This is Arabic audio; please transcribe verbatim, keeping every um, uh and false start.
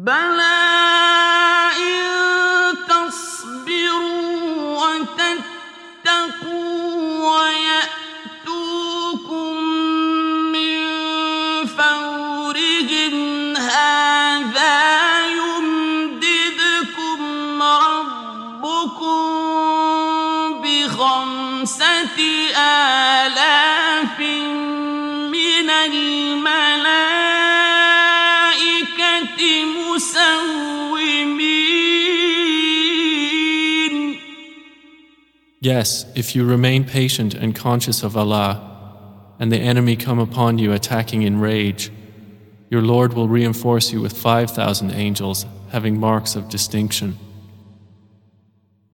بلى إن تصبروا وتتقوا ويأتوكم من فورهم هذا يمددكم ربكم بخمسة آلاف من الملائكة مسومين. Yes, if you remain patient and conscious of Allah, and the enemy come upon you attacking in rage, your Lord will reinforce you with five thousand angels having marks of distinction.